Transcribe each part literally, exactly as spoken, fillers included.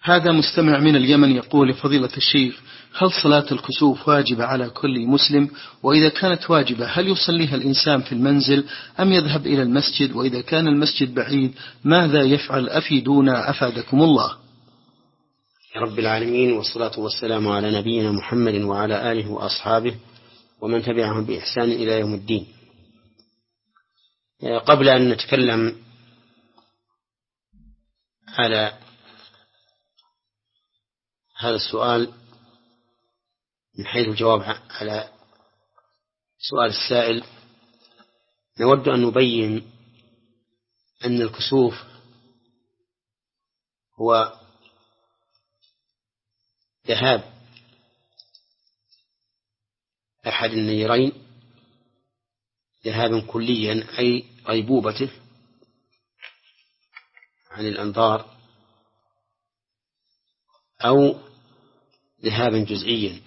هذا مستمع من اليمن يقول: فضيلة الشيخ، هل صلاة الكسوف واجبة على كل مسلم؟ وإذا كانت واجبة هل يصليها الإنسان في المنزل أم يذهب إلى المسجد؟ وإذا كان المسجد بعيد ماذا يفعل؟ أفيدونا أفادكم الله. يا رب العالمين، والصلاة والسلام على نبينا محمد وعلى آله وأصحابه ومن تبعهم بإحسان إلى يوم الدين. قبل أن نتكلم على هذا السؤال من حيث الجواب على سؤال السائل، نود أن نبين أن الكسوف هو ذهاب أحد النيرين ذهابا كليا، أي غيبوبته عن الأنظار، أو ذهابا جزئيا.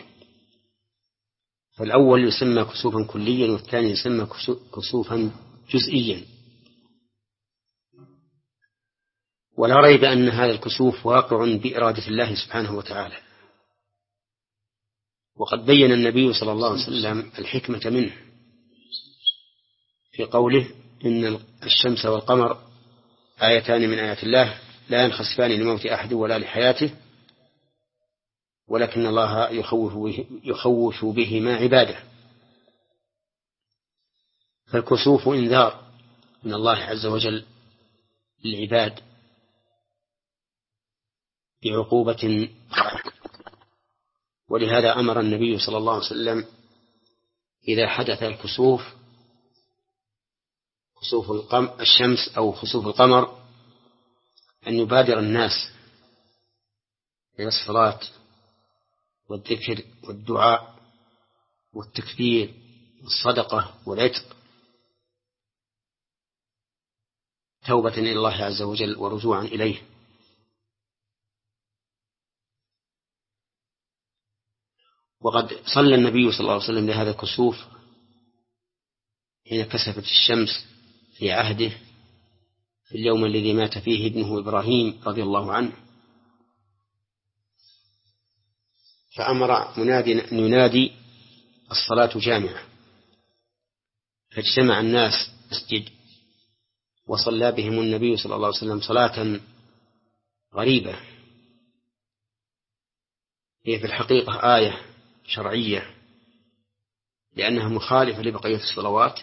فالأول يسمى كسوفا كليا والثاني يسمى كسوفا جزئيا. ولا ريب أن هذا الكسوف واقع بإرادة الله سبحانه وتعالى، وقد بين النبي صلى الله عليه وسلم الحكمة منه في قوله: إن الشمس والقمر آيتان من آيات الله لا ينخسفان لموت أحد ولا لحياته ولكن الله يخوف, به يخوف بهما عباده. فالكسوف إنذار من الله عز وجل للعباد بعقوبة، ولهذا أمر النبي صلى الله عليه وسلم إذا حدث الكسوف، كسوف الشمس أو خسوف القمر، أن يبادر الناس إلى الصلاة والذكر والدعاء والتكبير والصدقة والعتق، توبة إلى الله عز وجل ورجوعا إليه. وقد صلى النبي صلى الله عليه وسلم لهذا الكسوف حين كسفت الشمس في عهده في اليوم الذي مات فيه ابنه إبراهيم رضي الله عنه، فأمر منادي أن ينادي: الصلاة جامعة. فاجتمع الناس مسجد وصلى بهم النبي صلى الله عليه وسلم صلاة غريبة، هي في الحقيقة آية شرعية لأنها مخالفة لبقية الصلوات،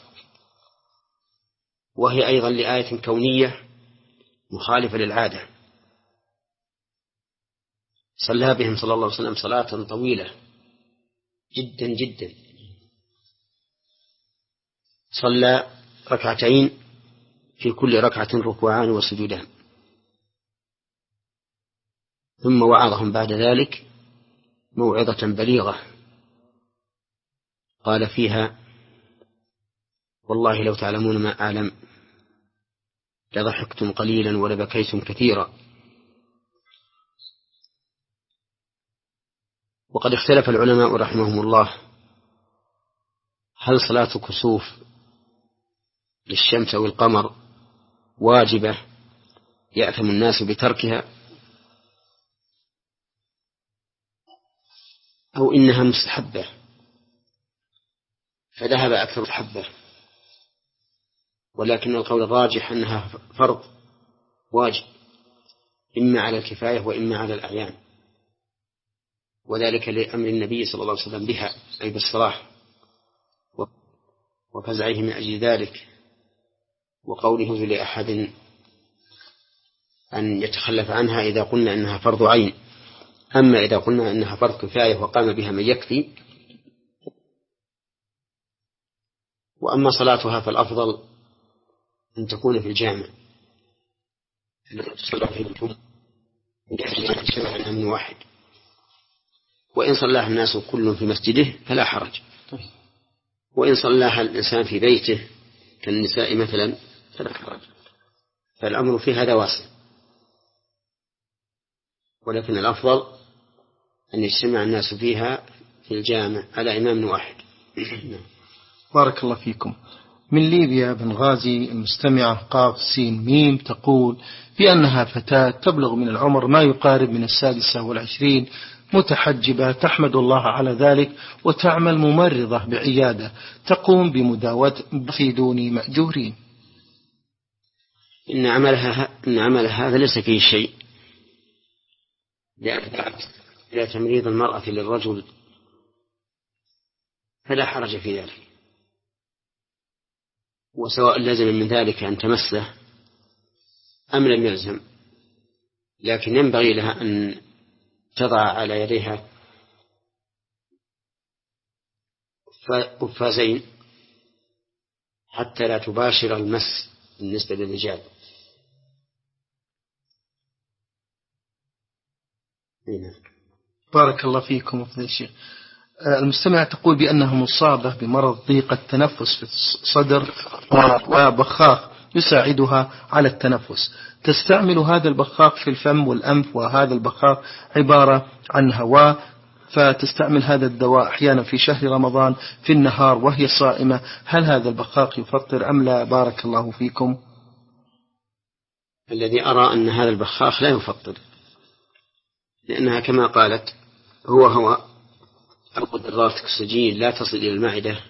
وهي أيضا لآية كونية مخالفة للعادة. صلى بهم صلى الله عليه وسلم صلاة طويلة جدا جدا، صلى ركعتين في كل ركعة ركوعان وسجودان، ثم وعظهم بعد ذلك موعظة بليغة قال فيها: والله لو تعلمون ما أعلم لضحكتم قليلا ولبكيتم كثيرا. وقد اختلف العلماء رحمهم الله هل صلاة كسوف للشمس أو القمر واجبة يأثم الناس بتركها، أو إنها مستحبة، فذهب أكثر مستحبة، ولكن القول الراجح أنها فرض واجب إما على الكفاية وإما على الأعيان، وذلك لأمر النبي صلى الله عليه وسلم بها أي بالصلاة وفزعه من أجل ذلك، وقوله لأحد أن يتخلف عنها إذا قلنا أنها فرض عين. أما إذا قلنا أنها فرض كفاية وقام بها من يكفي، وأما صلاتها فالأفضل أن تكون في الجامع التي تصلى فيه الجمعة من واحد، وإن صلاها الناس كل في مسجده فلا حرج، وإن صلاها الإنسان في بيته كالنساء مثلا فلا حرج. فالأمر في هذا واسع، ولكن الأفضل أن يجتمع الناس فيها في الجامع على إمام واحد. بارك الله فيكم. من ليبيا بنغازي المستمعة قاف سين ميم تقول بأنها فتاة تبلغ من العمر ما يقارب من السادسة والعشرين، متحجبة، تحمد الله على ذلك، وتعمل ممرضة بعيادة، تقوم بمداوة في دون مأجورين. إن عملها إن عمل هذا ليس فيه شيء، إلى تمريض المرأة للرجل فلا حرج في ذلك، وسواء لازم من ذلك أن تمسه أم لم يلزم، لكن ينبغي لها أن تضع على يديها قفازين حتى لا تباشر المس بالنسبة للرجال. بارك الله فيكم فضيلة الشيخ. المستمع تقول بأنها مصابة بمرض ضيق التنفس في الصدر وبخاخ يساعدها على التنفس، تستعمل هذا البخاخ في الفم والأنف، وهذا البخاخ عبارة عن هواء، فتستعمل هذا الدواء أحيانا في شهر رمضان في النهار وهي صائمة. هل هذا البخاخ يفطر أم لا؟ بارك الله فيكم. الذي أرى أن هذا البخاخ لا يفطر، لأنها كما قالت هو هواء القدرات الأكسجين لا تصل إلى المعدة،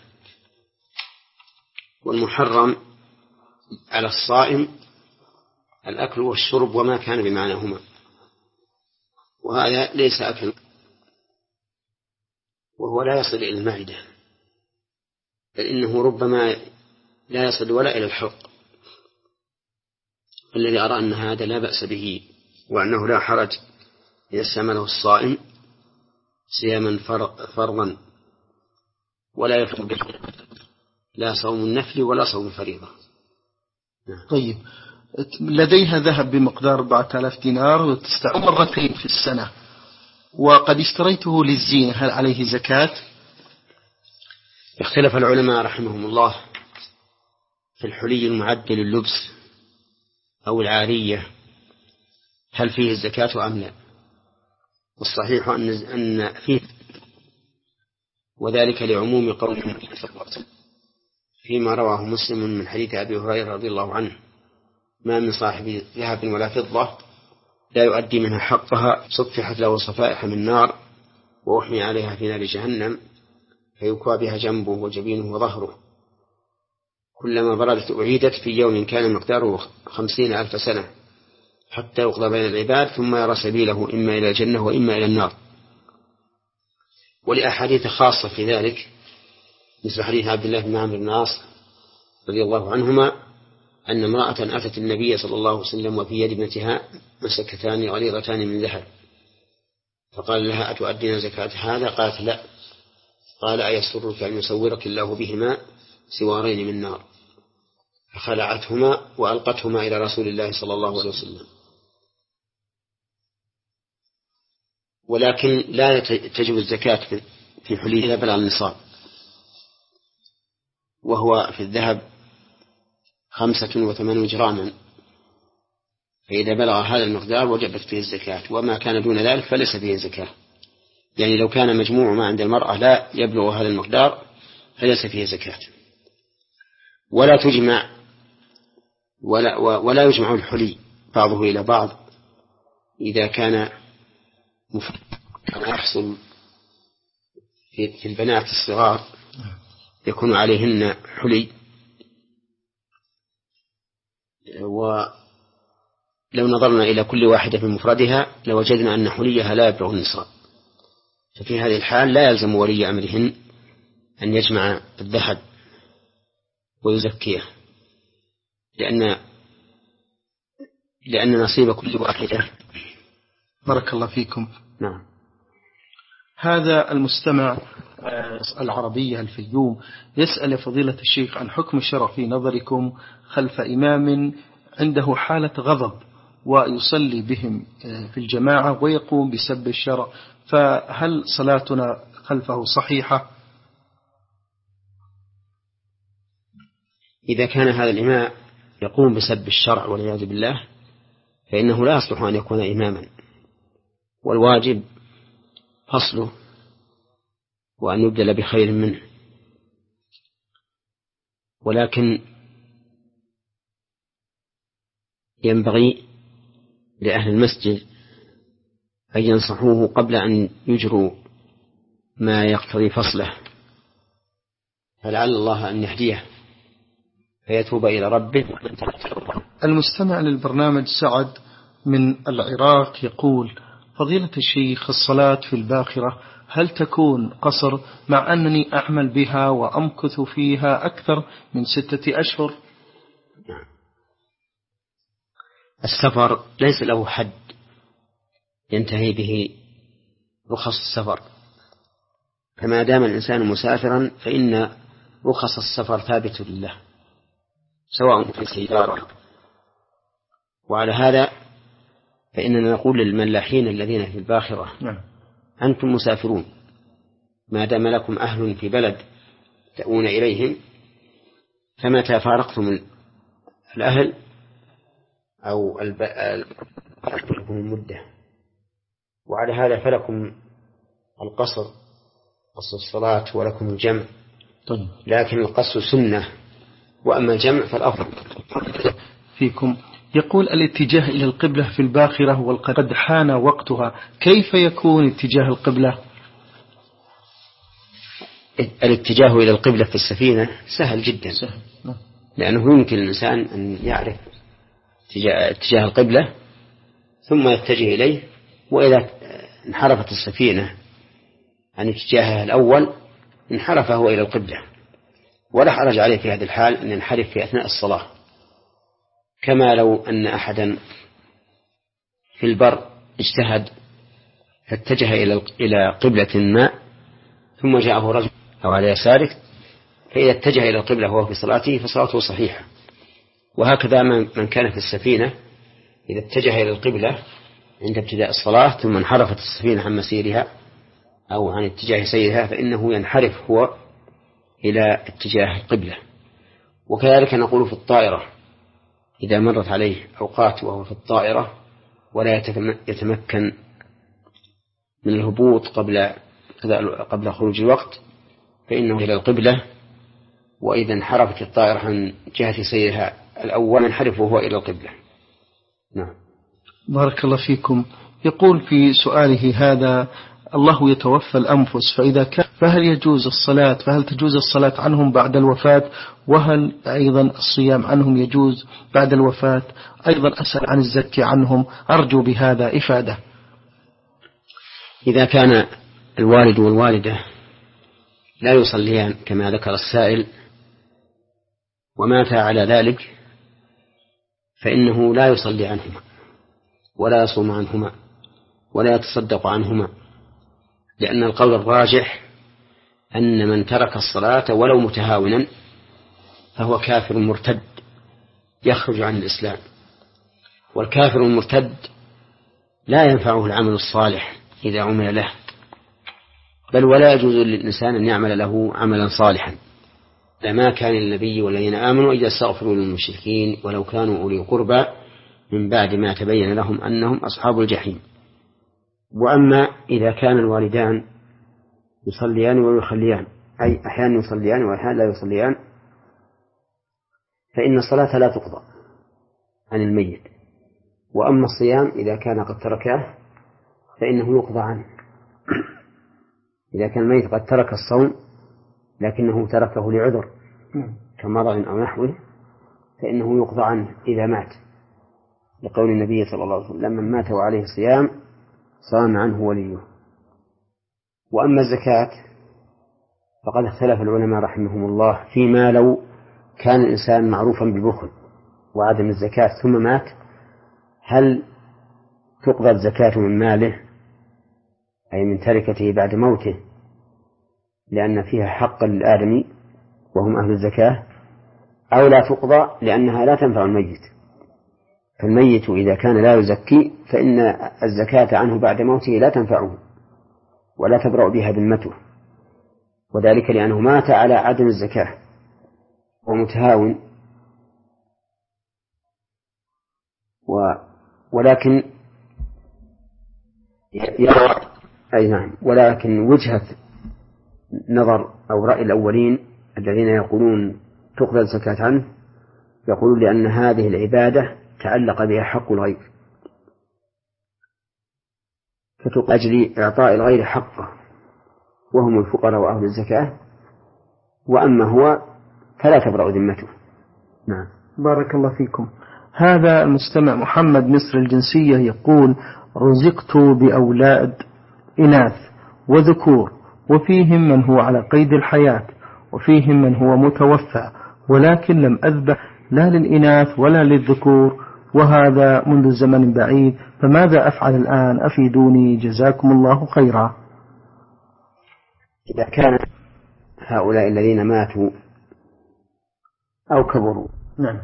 والمحرم على الصائم الأكل والشرب وما كان بمعناهما، وهذا ليس أكل وهو لا يصل إلى المعدة، بل إنه ربما لا يصل ولا إلى الحلق. الذي أرى أن هذا لا بأس به، وأنه لا حرج إذا استعمله الصائم صياما فرضا، ولا يفرق لا صوم النفل ولا صوم الفريضة. طيب، لديها ذهب بمقدار أربعة آلاف دينار وتستعمل مرتين في السنة، وقد اشتريته للزينة، هل عليه زكاة؟ اختلف العلماء رحمهم الله في الحلي المعد لللبس أو العارية هل فيه الزكاة أم لا، والصحيح أن أن فيه، وذلك لعموم قوله فيما رواه مسلم من حديث أبي هريرة رضي الله عنه: ما من صاحب ذهب ولا فضة لا يؤدي منها حقها صفحت له صفائح من نار وأحمي عليها في نار جهنم فيكوى بها جنبه وجبينه وظهره، كلما بردت أعيدت في يوم كان مقداره خمسين ألف سنة حتى يقضى بين العباد ثم يرى سبيله إما إلى الجنة وإما إلى النار. ولأحاديث خاصة في ذلك مثل حديث عبد الله بن عمرو بن العاص رضي الله عنهما أن امرأة أتت النبي صلى الله عليه وسلم وفي يد ابنتها مسكتان غليظتان من ذهب، فقال لها: أتؤدين زكاة هذا؟ قالت: لا. قال: أيسرك أن يصورك الله بهما سوارين من نار؟ فخلعتهما وألقتهما إلى رسول الله صلى الله عليه وسلم. ولكن لا تجب الزكاة في حلي إذا بلغ النصاب، وهو في الذهب خمسة وثمانون جراما، فإذا بلغ هذا المقدار وجبت فيه الزكاة، وما كان دون ذلك فليس فيه زكاة. يعني لو كان مجموع ما عند المرأة لا يبلغ هذا المقدار فليس فيه زكاة. ولا تجمع ولا, ولا يجمع الحلي بعضه إلى بعض إذا كان يحصل في البنات الصغار يكون عليهن حلي، ولو نظرنا إلى كل واحدة بمفردها لوجدنا أن حليها لا يبلغ النصاب، ففي هذه الحال لا يلزم ولي أمرهن أن يجمع الذهب ويزكيه، لأن لأن نصيب كل واحدة. بارك الله فيكم. نعم. هذا المستمع العربية الفيوم يسأل فضيلة الشيخ عن حكم الشرع في نظركم خلف إمام عنده حالة غضب ويصلي بهم في الجماعة ويقوم بسب الشرع، فهل صلاتنا خلفه صحيحة؟ إذا كان هذا الإمام يقوم بسب الشرع والعياذ بالله فإنه لا يصلح أن يكون إماما، والواجب فصله وأن يبدل بخير منه. ولكن ينبغي لأهل المسجد أن ينصحوه قبل أن يجروا ما يقتضي فصله، فلعل الله أن يهديه فيتوب إلى ربه. المستمع للبرنامج سعد من العراق يقول: فضيلة الشيخ، الصلاة في الباخرة هل تكون قصر مع أنني أعمل بها وأمكث فيها أكثر من ستة أشهر؟ السفر ليس له حد ينتهي به رخص السفر، فما دام الإنسان مسافرا فإن رخص السفر ثابت لله سواء في سيارة. وعلى هذا فإننا نقول للملاحين الذين في الباخرة: أنتم مسافرون، ما دام لكم أهل في بلد تأوون إليهم، فمتى فارقتم الأهل أو لكم المدة. وعلى هذا فلكم القصر، قصر الصلاة، ولكم الجمع. طيب. لكن القصر سنة، وأما الجمع فالأفضل. فيكم يقول: الاتجاه إلى القبلة في الباخرة وقد حان وقتها، كيف يكون اتجاه القبلة؟ الاتجاه إلى القبلة في السفينة سهل جدا، سهل. لأنه يمكن الإنسان أن يعرف اتجاه القبلة ثم يتجه إليه، وإذا انحرفت السفينة عن اتجاهها الأول انحرف هو إلى القبلة، ولا حرج عليه في هذه الحال أن ينحرف في أثناء الصلاة، كما لو أن أحدا في البر اجتهد فاتجه إلى قبلة ما ثم جاءه رجل أو على يساره، فإذا اتجه إلى القبلة وهو في صلاته فصلاته صحيحة. وهكذا من كان في السفينة إذا اتجه إلى القبلة عند ابتداء الصلاة ثم انحرفت السفينة عن مسيرها أو عن اتجاه سيرها فإنه ينحرف هو إلى اتجاه القبلة. وكذلك نقول في الطائرة: إذا مرت عليه أوقات وهو في الطائرة ولا يتمكن من الهبوط قبل قبل خروج الوقت فإنه إلى القبلة، وإذا انحرفت الطائرة عن جهة سيرها الأول انحرف وهو إلى القبلة. نعم. بارك الله فيكم. يقول في سؤاله هذا: الله يتوفى الأنفس، فإذا كان فهل يجوز الصلاة فهل تجوز الصلاة عنهم بعد الوفاة؟ وهل أيضا الصيام عنهم يجوز بعد الوفاة؟ أيضا أسأل عن الزكاة عنهم، أرجو بهذا إفادة. إذا كان الوالد والوالدة لا يصليان كما ذكر السائل ومات على ذلك فإنه لا يصلي عنهما ولا يصوم عنهما ولا يتصدق عنهما، لأن القول الراجح أن من ترك الصلاة ولو متهاونا فهو كافر مرتد يخرج عن الإسلام، والكافر المرتد لا ينفعه العمل الصالح إذا عمل له، بل ولا يجوز للإنسان أن يعمل له عملا صالحا. لما كان النبي والذين آمنوا إذا استغفروا للمشركين ولو كانوا أولي قربى من بعد ما تبين لهم أنهم أصحاب الجحيم. وأما إذا كان الوالدان يصليان ويخليان، أي أحيانا يصليان وأحيانا لا يصليان، فإن الصلاة لا تقضى عن الميت. وأما الصيام إذا كان قد تركه فإنه يقضى عنه. إذا كان الميت قد ترك الصوم لكنه تركه لعذر كمرض أو نحوه فإنه يقضى عنه إذا مات، لقول النبي صلى الله عليه وسلم: لمن مات وعليه صيام صام عنه وليه. وأما الزكاة فقد اختلف العلماء رحمهم الله فيما لو كان الإنسان معروفا بالبخل وعدم الزكاة ثم مات، هل تقضى الزكاة من ماله أي من تركته بعد موته لأن فيها حقا للآدمي وهم أهل الزكاة، أو لا تقضى لأنها لا تنفع الميت؟ فالميت إذا كان لا يزكي فإن الزكاة عنه بعد موته لا تنفعه ولا تبرأ بها ذمته، وذلك لأنه مات على عدم الزكاة ومتهاون. و ولكن يرى أي نعم ولكن وجهة نظر أو رأي الأولين الذين يقولون تقبل الزكاة عنه؟ يقول لأن هذه العبادة تعلق بها حق الغير، فتؤجل إعطاء الغير حقه وهم الفقراء وأهل الزكاة، وأما هو فلا تبرأ ذمته. نعم. بارك الله فيكم. هذا المستمع محمد مصر الجنسية يقول: رزقت بأولاد إناث وذكور، وفيهم من هو على قيد الحياة وفيهم من هو متوفى، ولكن لم أذبح لا للإناث ولا للذكور، وهذا منذ زمن بعيد، فماذا أفعل الآن؟ أفيدوني جزاكم الله خيرا. إذا كان هؤلاء الذين ماتوا أو كبروا نعم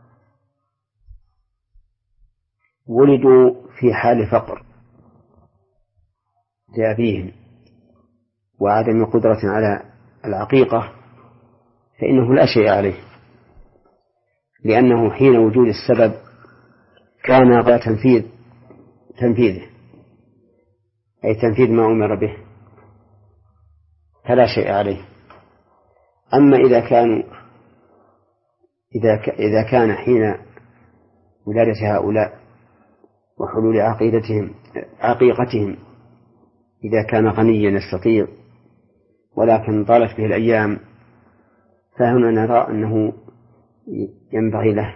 ولدوا في حال فقر لأبيهم وعدم قدرة على العقيقة، فإنه لا شيء عليه، لأنه حين وجود السبب كان على تنفيذ تنفيذه أي تنفيذ ما أمر به، فلا شيء عليه. أما إذا كانوا إذا إذا كان حين ولادة هؤلاء وحلول عقيدتهم عقيقتهم إذا كان غنيا يستطيع ولكن طالت به الأيام، فهنا نرى أنه ينبغي له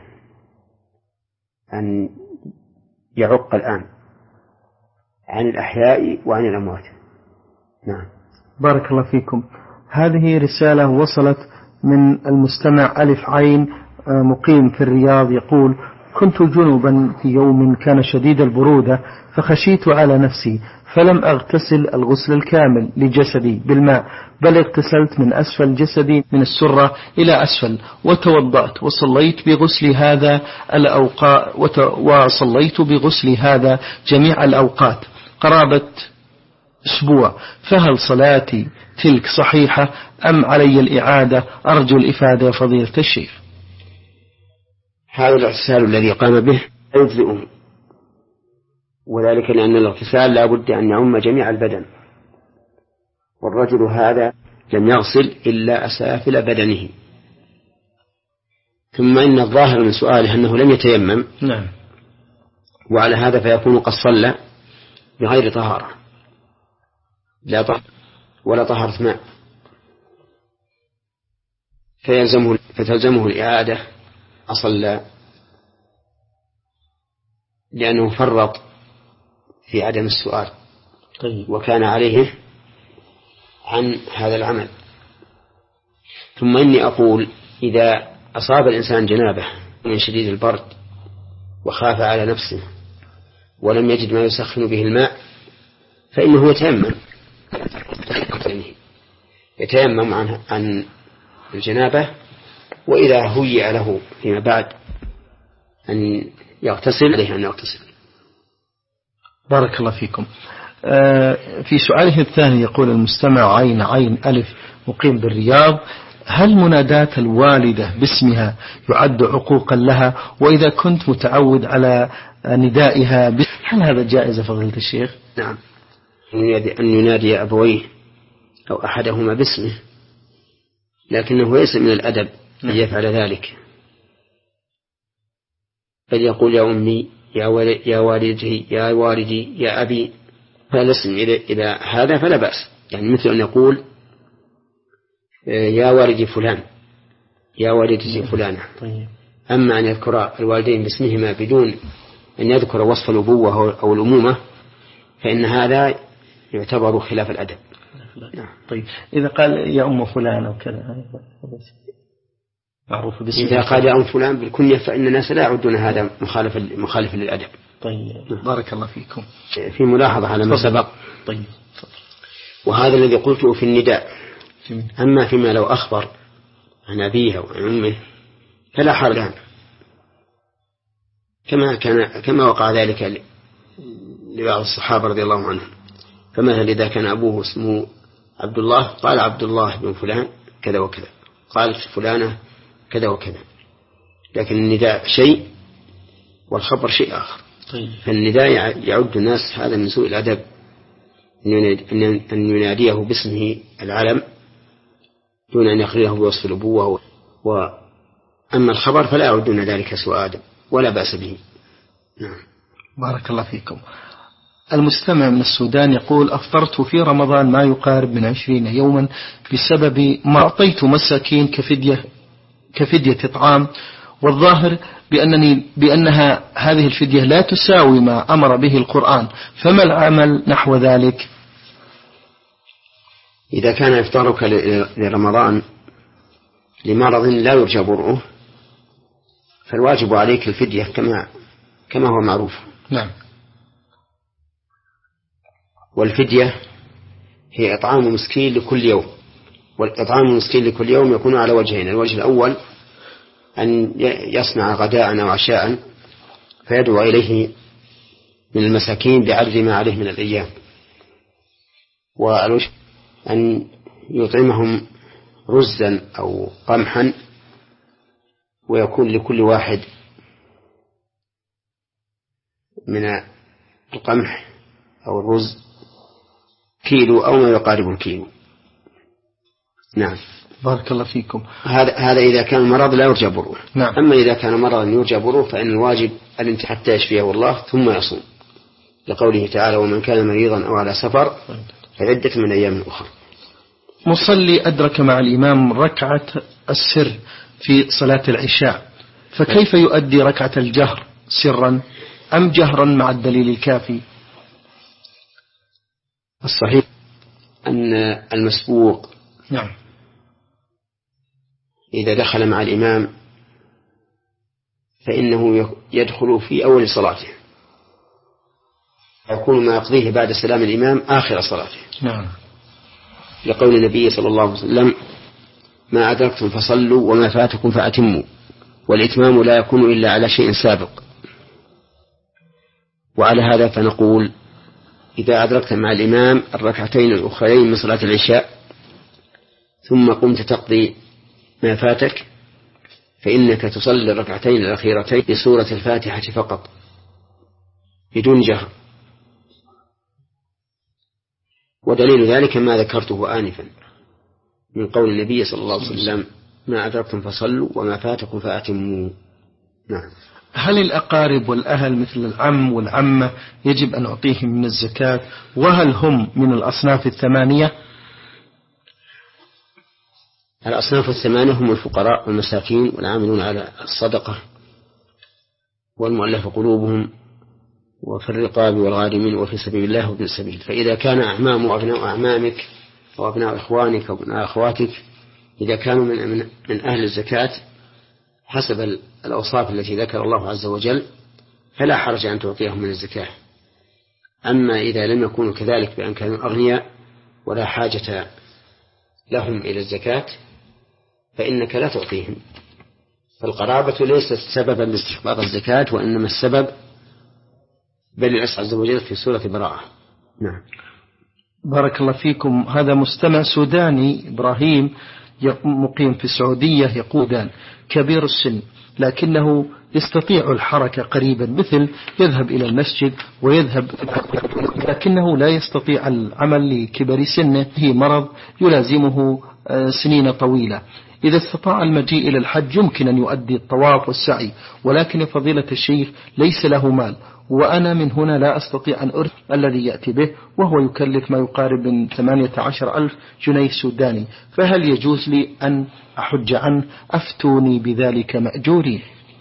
أن يعق الآن عن الأحياء وعن الأموات. نعم. بارك الله فيكم. هذه رسالة وصلت من المستمع ألف عين مقيم في الرياض، يقول: كنت جنبا في يوم كان شديد البرودة، فخشيت على نفسي فلم أغتسل الغسل الكامل لجسدي بالماء، بل اغتسلت من أسفل جسدي من السرة إلى أسفل، وتوضأت وصليت بغسل هذا الأوقات وصليت بغسل هذا جميع الأوقات قرابة أسبوع، فهل صلاتي تلك صحيحة أم علي الإعادة؟ أرجو الإفادة فضيلة الشيخ. هذا الاغتسال الذي قام به يجزئه، وذلك لأن الاغتسال لا بد أن يعم جميع البدن، والرجل هذا لم يغسل إلا أسافل بدنه. ثم إن الظاهر من سؤاله أنه لم يتيمم. نعم. وعلى هذا فيكون قد صلى بغير طهارة، لا طهارة ولا طهارة ماء، فيلزمه فتلزمه الإعادة أصلى، لأنه فرط في عدم السؤال. طيب. وكان عليه عن هذا العمل. ثم إني أقول: إذا أصاب الإنسان جنابه من شديد البرد وخاف على نفسه ولم يجد ما يسخن به الماء، فإنه يتيمم يتيمم عن عن الجنابة، وإذا هيئ له فيما بعد أن يغتسل عليه أن يغتسل. بارك الله فيكم. في سؤاله الثاني يقول المستمع عين عين ألف مقيم بالرياض: هل منادات الوالدة باسمها يعد عقوقا لها؟ وإذا كنت متعود على ندائها باسم هل هذا جائز فضيلة الشيخ؟ نعم، أن ينادي أبويه أو أحدهما باسمه، لكنه ليس من الأدب أن يفعل ذلك، بل يقول: يا أمي، يا والدي، يا والدي، يا أبي. فالاسم إذا هذا فلا بأس، يعني مثل أن يقول: يا والدي فلان، يا والدتي فلانة. أما أن يذكر الوالدين باسمهما بدون أن يذكر وصف الأبوة أو الأمومة فإن هذا يعتبر خلاف الأدب. طيب، إذا قال يا أم فلان أو كذا معروف باسم. إذا قال يا أم فلان بالكنية فإن الناس لا يعدون هذا مخالف مخالف للأدب. طيب، بارك الله فيكم. في ملاحظة على ما سبق. طيب. وهذا الذي قلته في النداء. أما فيما لو أخبر عن أبيه أو عن أمه فلا حرج عنه، كما كان كما وقع ذلك لبعض الصحابة رضي الله عنهم. فمثلا إذا كان أبوه اسمه عبد الله قال عبد الله بن فلان كذا وكذا، قالت فلانة كذا وكذا، لكن النداء شيء والخبر شيء آخر. طيب. فالنداء يعد الناس هذا من سوء الأدب، أن يناديه باسمه العلم دون أن يخليه بوصف الأبوة أما الخبر فلا يعدون ذلك سوء آدم ولا بأس به. نعم. بارك الله فيكم. المستمع من السودان يقول: أفطرت في رمضان ما يقارب من عشرين يوما بسبب ما أعطيت مساكين كفدية كفدية إطعام، والظاهر بأنني بأنها هذه الفدية لا تساوي ما أمر به القرآن، فما العمل نحو ذلك؟ إذا كان إفطارك لرمضان لمرض لا يرجى برؤه فالواجب عليك الفدية كما كما هو معروف. نعم. والفدية هي إطعام مسكين لكل يوم، والإطعام المسكين لكل يوم يكون على وجهين: الوجه الأول أن يصنع غداء أو عشاء فيدعو إليه من المساكين بعدد ما عليه من الأيام، والوجه أن يطعمهم رزا أو قمحا ويكون لكل واحد من القمح أو الرز كيلو أو ما يقارب الكيلو. نعم. بارك الله فيكم. هذا هذا إذا كان المرض لا يرجى بروه. نعم. أما إذا كان مرضا يرجى بروه فإن الواجب الانتهاء حتى يشفيه الله ثم يصوم، لقوله تعالى: ومن كان مريضا أو على سفر فعدة من أيام أخرى. مصلي أدرك مع الإمام ركعة السر في صلاة العشاء، فكيف يؤدي ركعة الجهر سرا أم جهرا مع الدليل الكافي؟ الصحيح أن المسبوق نعم إذا دخل مع الإمام فإنه يدخل في أول صلاته، يكون ما يقضيه بعد سلام الإمام آخر صلاته. نعم. لقول النبي صلى الله عليه وسلم: ما أدركتم فصلوا وما فاتكم فأتموا، والإتمام لا يكون إلا على شيء سابق. وعلى هذا فنقول: إذا أدركت مع الإمام الركعتين الأخرين من صلاة العشاء ثم قمت تقضي ما فاتك فإنك تصلي الركعتين الأخيرتين بسورة الفاتحة فقط بدون جهر، ودليل ذلك ما ذكرته آنفا من قول النبي صلى الله عليه وسلم: ما أدركتم فصلوا وما فاتكم فأتموا. نعم. هل الأقارب والأهل مثل العم والعمة يجب أن أعطيهم من الزكاة، وهل هم من الأصناف الثمانية؟ الأصناف الثمانية هم الفقراء والمساكين والعاملون على الصدقة والمؤلف قلوبهم وفي الرقاب والغارمين وفي سبيل الله وابن السبيل. فإذا كان أعمام وأبناء أعمامك وأبناء إخوانك وأبناء أخواتك إذا كانوا من, من, من أهل الزكاة حسب الأوصاف التي ذكر الله عز وجل فلا حرج أن تعطيهم من الزكاة. أما إذا لم يكونوا كذلك بأن كانوا أغنياء ولا حاجة لهم إلى الزكاة فإنك لا تعطيهم. فالقرابة ليست سببا لاستحقاق الزكاة، وإنما السبب بل الله عز وجل في سورة براءة. نعم. بارك الله فيكم. هذا مستمع سوداني إبراهيم مقيم في السعودية يقول: كبير السن لكنه يستطيع الحركة قريبا، مثل يذهب إلى المسجد ويذهب، لكنه لا يستطيع العمل لكبر سنه، هي مرض يلازمه سنين طويلة. إذا استطاع المجيء إلى الحج يمكن أن يؤدي الطواف والسعي، ولكن فضيلة الشيخ ليس له مال، وأنا من هنا لا أستطيع أن أرث الذي يأتي به، وهو يكلف ما يقارب من ثمانية عشر ألف جنيه سوداني، فهل يجوز لي أن أحج عنه؟ أفتوني بذلك مأجورين.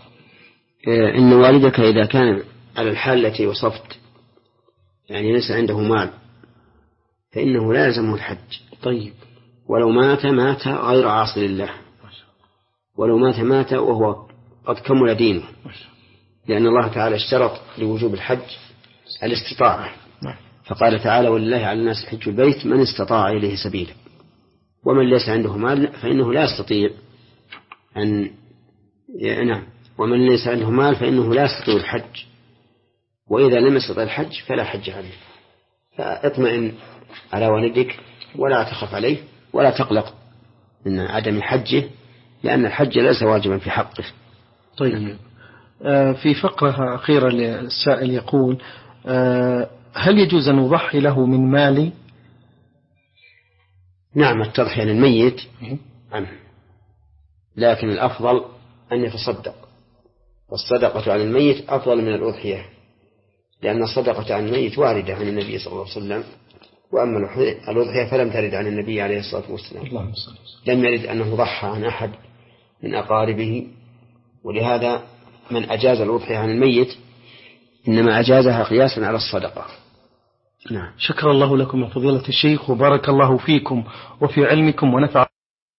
إن والدك إذا كان على الحال التي وصفت يعني ليس عنده مال فإنه لا يلزمه الحج. طيب. ولو مات مات غير عاصي لله، ولو مات مات وهو قد كمل دينه، لأن الله تعالى اشترط لوجوب الحج الاستطاعة، فقال تعالى: ولله على الناس حج البيت من استطاع إليه سبيلا. ومن ليس عنده مال فإنه لا يستطيع أن نعم ومن ليس عنده مال فإنه لا يستطيع الحج، وإذا لم يستطع الحج فلا حج عليه. فاطمئن على والدك ولا تخف عليه ولا تقلق من عدم حجه، لأن الحج ليس واجبا في حقه. طيب. آه في فقرة أخيرة للسائل يقول: آه هل يجوز أن أضحي له من مالي؟ نعم، التضحية للميت عنه، لكن الأفضل أن يتصدق، والصدقة عن الميت أفضل من الأضحية، لأن الصدقة عن الميت واردة عن النبي صلى الله عليه وسلم، وأما الأضحية فلم ترد عن النبي عليه الصلاة والسلام، لم يرد أنه ضحى عن أحد من أقاربه، ولهذا من أجاز الأضحية عن الميت إنما أجازها قياسا على الصدقة. نعم. شكر الله لكم يا فضيلة الشيخ، وبارك الله فيكم وفي علمكم ونفع